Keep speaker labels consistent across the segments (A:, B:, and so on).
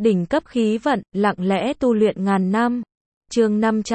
A: Đỉnh cấp khí vận, lặng lẽ tu luyện ngàn năm. Chương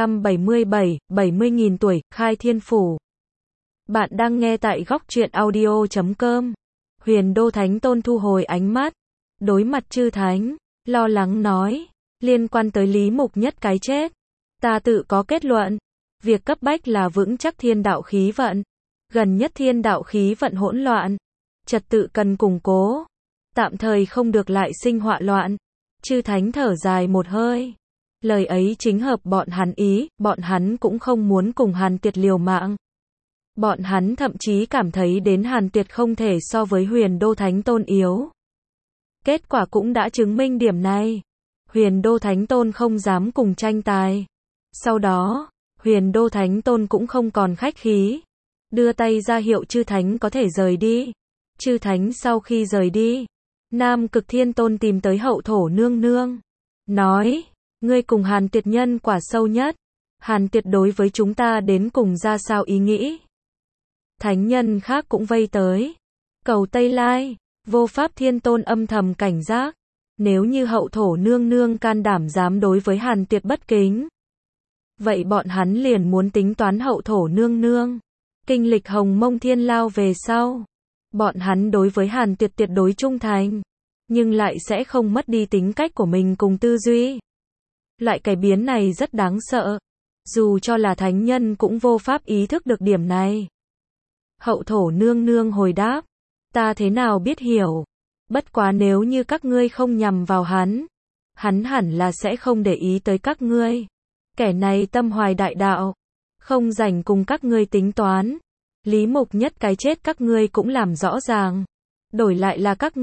A: 577, 70.000 tuổi, khai thiên phủ. Bạn đang nghe tại góc truyện audio.com. Huyền Đô Thánh Tôn thu hồi ánh mắt, đối mặt chư thánh, lo lắng nói, liên quan tới Lý Mục Nhất cái chết, ta tự có kết luận, việc cấp bách là vững chắc thiên đạo khí vận, gần nhất thiên đạo khí vận hỗn loạn, trật tự cần củng cố, tạm thời không được lại sinh họa loạn. Chư thánh thở dài một hơi, lời ấy chính hợp bọn hắn ý, bọn hắn cũng không muốn cùng Hàn Tuyệt liều mạng. Bọn hắn thậm chí cảm thấy đến Hàn Tuyệt không thể so với Huyền Đô Thánh Tôn yếu. Kết quả cũng đã chứng minh điểm này. Huyền Đô Thánh Tôn không dám cùng tranh tài. Sau đó, Huyền Đô Thánh Tôn cũng không còn khách khí, đưa tay ra hiệu chư thánh có thể rời đi. Chư thánh sau khi rời đi, Nam Cực Thiên Tôn tìm tới Hậu Thổ Nương Nương, nói, ngươi cùng Hàn Tuyệt nhân quả sâu nhất, Hàn Tuyệt đối với chúng ta đến cùng ra sao ý nghĩ. Thánh nhân khác cũng vây tới, cầu Tây Lai, Vô Pháp Thiên Tôn âm thầm cảnh giác, nếu như Hậu Thổ Nương Nương can đảm dám đối với Hàn Tuyệt bất kính, vậy bọn hắn liền muốn tính toán Hậu Thổ Nương Nương. Kinh lịch Hồng Mông Thiên Lao về sau, bọn hắn đối với Hàn Tuyệt tuyệt đối trung thành, nhưng lại sẽ không mất đi tính cách của mình cùng tư duy. Loại cải biến này rất đáng sợ, dù cho là thánh nhân cũng vô pháp ý thức được điểm này. Hậu Thổ Nương Nương hồi đáp, ta thế nào biết hiểu, bất quá nếu như các ngươi không nhằm vào hắn, hắn hẳn là sẽ không để ý tới các ngươi. Kẻ này tâm hoài đại đạo, không rảnh cùng các ngươi tính toán. Lý Mục Nhất cái chết các ngươi cũng làm rõ ràng, đổi lại là các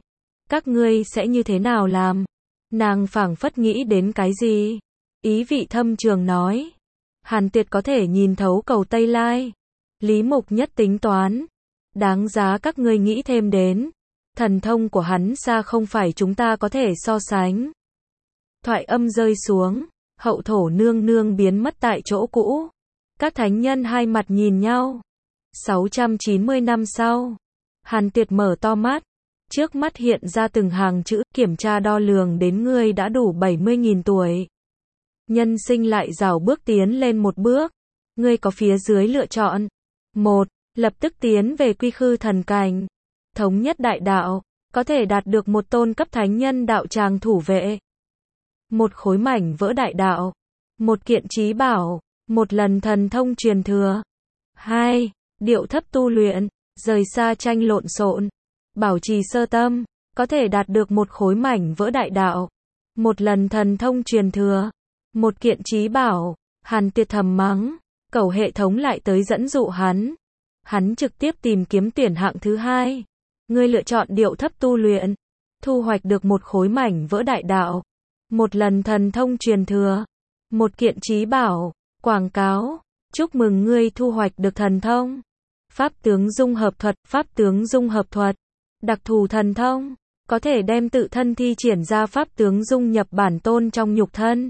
A: ngươi sẽ như thế nào làm? Nàng phảng phất nghĩ đến cái gì? Ý vị thâm trường nói, Hàn Tuyệt có thể nhìn thấu cầu Tây Lai, Lý Mục Nhất tính toán, đáng giá các ngươi nghĩ thêm đến. Thần thông của hắn xa không phải chúng ta có thể so sánh. Thoại âm rơi xuống, Hậu Thổ Nương Nương biến mất tại chỗ cũ. Các thánh nhân hai mặt nhìn nhau. 690 năm sau, Hàn Tuyệt mở to mắt, trước mắt hiện ra từng hàng chữ, kiểm tra đo lường đến ngươi đã đủ 70.000 tuổi. Nhân sinh lại rảo bước tiến lên một bước, ngươi có phía dưới lựa chọn. 1. Lập tức tiến về quy khư thần cảnh, thống nhất đại đạo, có thể đạt được một tôn cấp thánh nhân đạo tràng thủ vệ. Một khối mảnh vỡ đại đạo, một kiện trí bảo, một lần thần thông truyền thừa. 2. Điệu thấp tu luyện, rời xa tranh lộn xộn, bảo trì sơ tâm, có thể đạt được một khối mảnh vỡ đại đạo, một lần thần thông truyền thừa, một kiện trí bảo. Hàn Tuyệt thầm mắng, cẩu hệ thống lại tới dẫn dụ hắn. Hắn trực tiếp tìm kiếm tuyển hạng thứ hai. Ngươi lựa chọn điệu thấp tu luyện, thu hoạch được một khối mảnh vỡ đại đạo, một lần thần thông truyền thừa, một kiện trí bảo. Quảng cáo, chúc mừng ngươi thu hoạch được thần thông. Pháp tướng dung hợp thuật, pháp tướng dung hợp thuật, đặc thù thần thông, có thể đem tự thân thi triển ra pháp tướng dung nhập bản tôn trong nhục thân,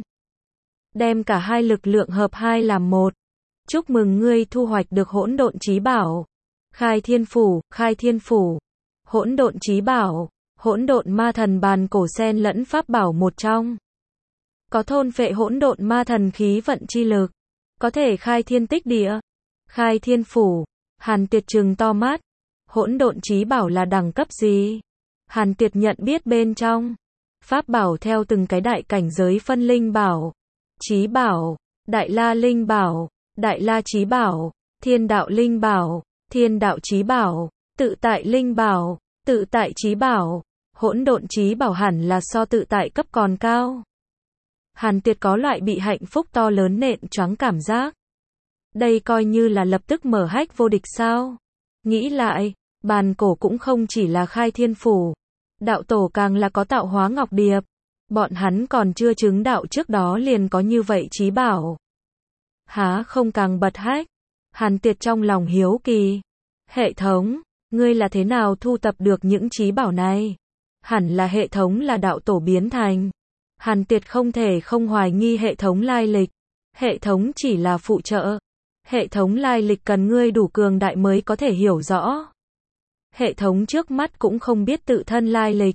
A: đem cả hai lực lượng hợp hai làm một. Chúc mừng ngươi thu hoạch được hỗn độn trí bảo. Khai thiên phủ, khai thiên phủ, hỗn độn trí bảo, hỗn độn ma thần bàn cổ xen lẫn pháp bảo một trong. Có thôn phệ hỗn độn ma thần khí vận chi lực, có thể khai thiên tích địa. Khai thiên phủ, Hàn Tuyệt trừng to mắt, hỗn độn trí bảo là đẳng cấp gì? Hàn Tuyệt nhận biết bên trong pháp bảo theo từng cái đại cảnh giới phân linh bảo, trí bảo, đại la linh bảo, đại la trí bảo, thiên đạo linh bảo, thiên đạo trí bảo, tự tại linh bảo, tự tại trí bảo. Hỗn độn trí bảo hẳn là so tự tại cấp còn cao. Hàn Tuyệt có loại bị hạnh phúc to lớn nện choáng cảm giác. Đây coi như là lập tức mở hách vô địch sao? Nghĩ lại, bàn cổ cũng không chỉ là khai thiên phủ, đạo tổ càng là có tạo hóa ngọc điệp. Bọn hắn còn chưa chứng đạo trước đó liền có như vậy trí bảo. Há không càng bật hách? Hàn Tuyệt trong lòng hiếu kỳ. Hệ thống, ngươi là thế nào thu tập được những trí bảo này? Hẳn là hệ thống là đạo tổ biến thành. Hàn Tuyệt không thể không hoài nghi hệ thống lai lịch. Hệ thống chỉ là phụ trợ. Hệ thống lai lịch cần ngươi đủ cường đại mới có thể hiểu rõ. Hệ thống trước mắt cũng không biết tự thân lai lịch.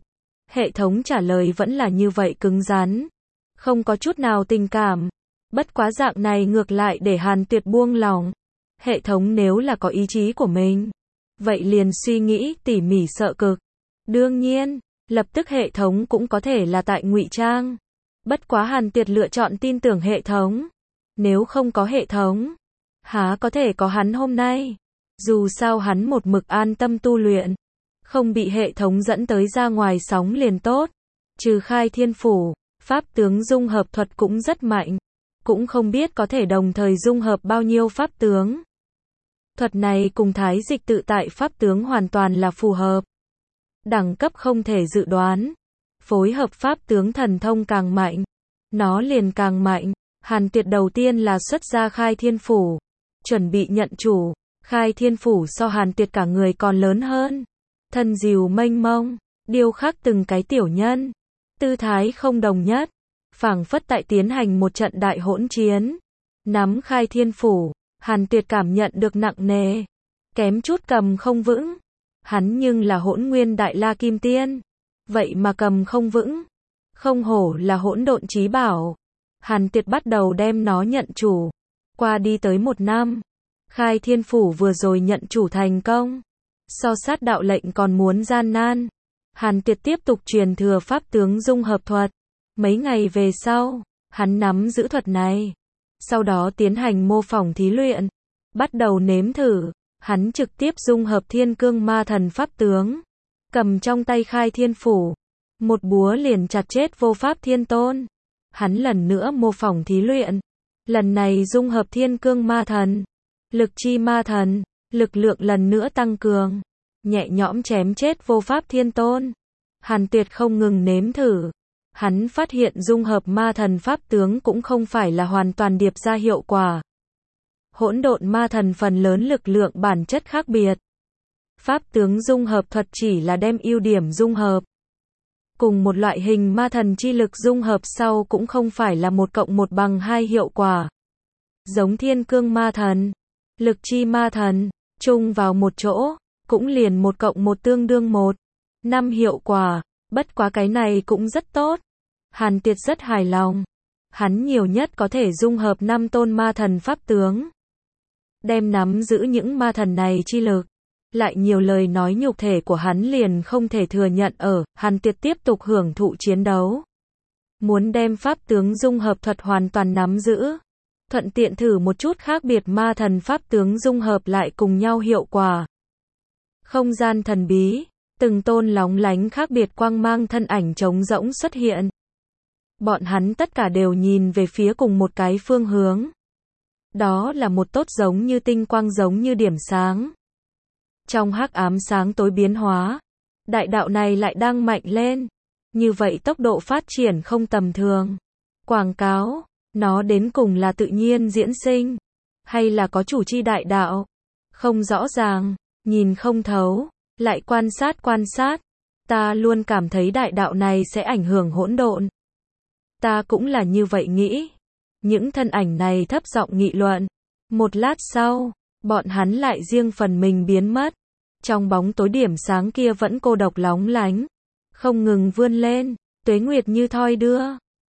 A: Hệ thống trả lời vẫn là như vậy cứng rắn. Không có chút nào tình cảm. Bất quá dạng này ngược lại để Hàn Tuyệt buông lòng. Hệ thống nếu là có ý chí của mình, vậy liền suy nghĩ tỉ mỉ sợ cực. Đương nhiên, lập tức hệ thống cũng có thể là tại ngụy trang. Bất quá Hàn Tuyệt lựa chọn tin tưởng hệ thống. Nếu không có hệ thống, há có thể có hắn hôm nay. Dù sao hắn một mực an tâm tu luyện, không bị hệ thống dẫn tới ra ngoài sóng liền tốt. Trừ khai thiên phủ, pháp tướng dung hợp thuật cũng rất mạnh. Cũng không biết có thể đồng thời dung hợp bao nhiêu pháp tướng. Thuật này cùng thái dịch tự tại pháp tướng hoàn toàn là phù hợp. Đẳng cấp không thể dự đoán. Phối hợp pháp tướng thần thông càng mạnh, nó liền càng mạnh. Hàn Tuyệt đầu tiên là xuất ra khai thiên phủ, chuẩn bị nhận chủ. Khai thiên phủ so Hàn Tuyệt cả người còn lớn hơn. Thân dìu mênh mông, điêu khắc từng cái tiểu nhân. Tư thái không đồng nhất. Phảng phất tại tiến hành một trận đại hỗn chiến. Nắm khai thiên phủ, Hàn Tuyệt cảm nhận được nặng nề. Kém chút cầm không vững. Hắn nhưng là hỗn nguyên đại la kim tiên. Vậy mà cầm không vững. Không hổ là hỗn độn chí bảo. Hàn Tuyệt bắt đầu đem nó nhận chủ. Qua đi tới 1 năm. Khai thiên phủ vừa rồi nhận chủ thành công. So sát đạo lệnh còn muốn gian nan. Hàn Tuyệt tiếp tục truyền thừa pháp tướng dung hợp thuật. Mấy ngày về sau, hắn nắm giữ thuật này. Sau đó tiến hành mô phỏng thí luyện. Bắt đầu nếm thử. Hắn trực tiếp dung hợp thiên cương ma thần pháp tướng. Cầm trong tay khai thiên phủ. Một búa liền chặt chết vô pháp thiên tôn. Hắn lần nữa mô phỏng thí luyện. Lần này dung hợp thiên cương ma thần. Lực chi ma thần. Lực lượng lần nữa tăng cường. Nhẹ nhõm chém chết vô pháp thiên tôn. Hàn Tuyệt không ngừng nếm thử. Hắn phát hiện dung hợp ma thần pháp tướng cũng không phải là hoàn toàn điệp ra hiệu quả. Hỗn độn ma thần phần lớn lực lượng bản chất khác biệt. Pháp tướng dung hợp thuật chỉ là đem ưu điểm dung hợp. Cùng một loại hình ma thần chi lực dung hợp sau cũng không phải là 1+1=2 hiệu quả. Giống thiên cương ma thần, lực chi ma thần, chung vào một chỗ, cũng liền 1+1 tương đương 1,5 hiệu quả. Bất quá cái này cũng rất tốt. Hàn Tuyệt rất hài lòng. Hắn nhiều nhất có thể dung hợp 5 tôn ma thần pháp tướng. Đem nắm giữ những ma thần này chi lực. Lại nhiều lời nói nhục thể của hắn liền không thể thừa nhận ở. Hàn Tuyệt tiếp tục hưởng thụ chiến đấu. Muốn đem pháp tướng dung hợp thuật hoàn toàn nắm giữ. Thuận tiện thử một chút khác biệt ma thần pháp tướng dung hợp lại cùng nhau hiệu quả. Không gian thần bí. Từng tôn lóng lánh khác biệt quang mang thân ảnh trống rỗng xuất hiện. Bọn hắn tất cả đều nhìn về phía cùng một cái phương hướng. Đó là một tốt giống như tinh quang giống như điểm sáng. Trong hắc ám sáng tối biến hóa, đại đạo này lại đang mạnh lên. Như vậy tốc độ phát triển không tầm thường. Quảng cáo, nó đến cùng là tự nhiên diễn sinh, hay là có chủ chi đại đạo? Không rõ ràng, nhìn không thấu, lại quan sát. Ta luôn cảm thấy đại đạo này sẽ ảnh hưởng hỗn độn. Ta cũng là như vậy nghĩ. Những thân ảnh này thấp giọng nghị luận. Một lát sau, bọn hắn lại riêng phần mình biến mất. Trong bóng tối điểm sáng kia vẫn cô độc lóng lánh. Không ngừng vươn lên, tuế nguyệt như thoi đưa.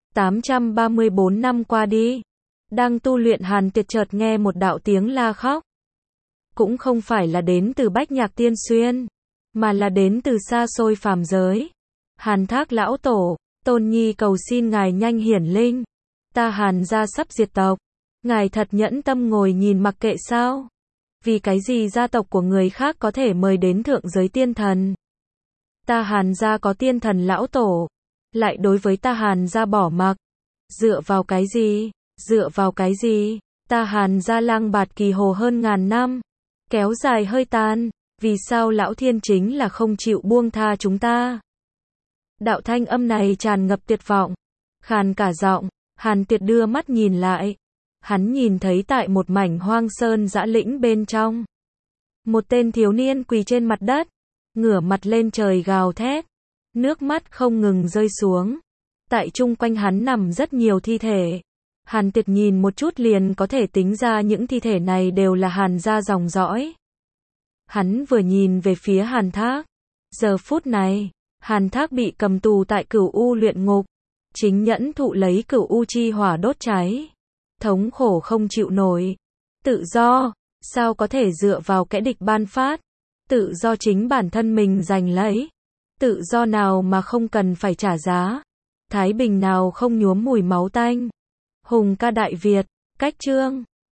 A: 834 năm qua đi. Đang tu luyện Hàn Tuyệt chợt nghe một đạo tiếng la khóc. Cũng không phải là đến từ Bách Nhạc Tiên Xuyên, mà là đến từ xa xôi phàm giới. Hàn Thác lão tổ, Tôn Nhi cầu xin ngài nhanh hiển linh. Ta Hàn gia sắp diệt tộc. Ngài thật nhẫn tâm ngồi nhìn mặc kệ sao? Vì cái gì gia tộc của người khác có thể mời đến thượng giới tiên thần? Ta Hàn gia có tiên thần lão tổ, lại đối với ta Hàn gia bỏ mặc. Dựa vào cái gì? Dựa vào cái gì? Ta Hàn gia lang bạt kỳ hồ hơn ngàn năm, kéo dài hơi tàn, vì sao lão thiên chính là không chịu buông tha chúng ta? Đạo thanh âm này tràn ngập tuyệt vọng, khàn cả giọng. Hàn Tuyệt đưa mắt nhìn lại. Hắn nhìn thấy tại một mảnh hoang sơn dã lĩnh bên trong, một tên thiếu niên quỳ trên mặt đất, ngửa mặt lên trời gào thét, nước mắt không ngừng rơi xuống. Tại chung quanh hắn nằm rất nhiều thi thể. Hàn Tuyệt nhìn một chút liền có thể tính ra những thi thể này đều là Hàn gia dòng dõi. Hắn vừa nhìn về phía Hàn Thác. Giờ phút này, Hàn Thác bị cầm tù tại Cửu U luyện ngục. Chính Nhẫn thụ lấy Cửu U chi hỏa đốt cháy. Thống khổ không chịu nổi. Tự do, sao có thể dựa vào kẻ địch ban phát? Tự do chính bản thân mình giành lấy. Tự do nào mà không cần phải trả giá? Thái bình nào không nhuốm mùi máu tanh? Hùng ca Đại Việt, cách chương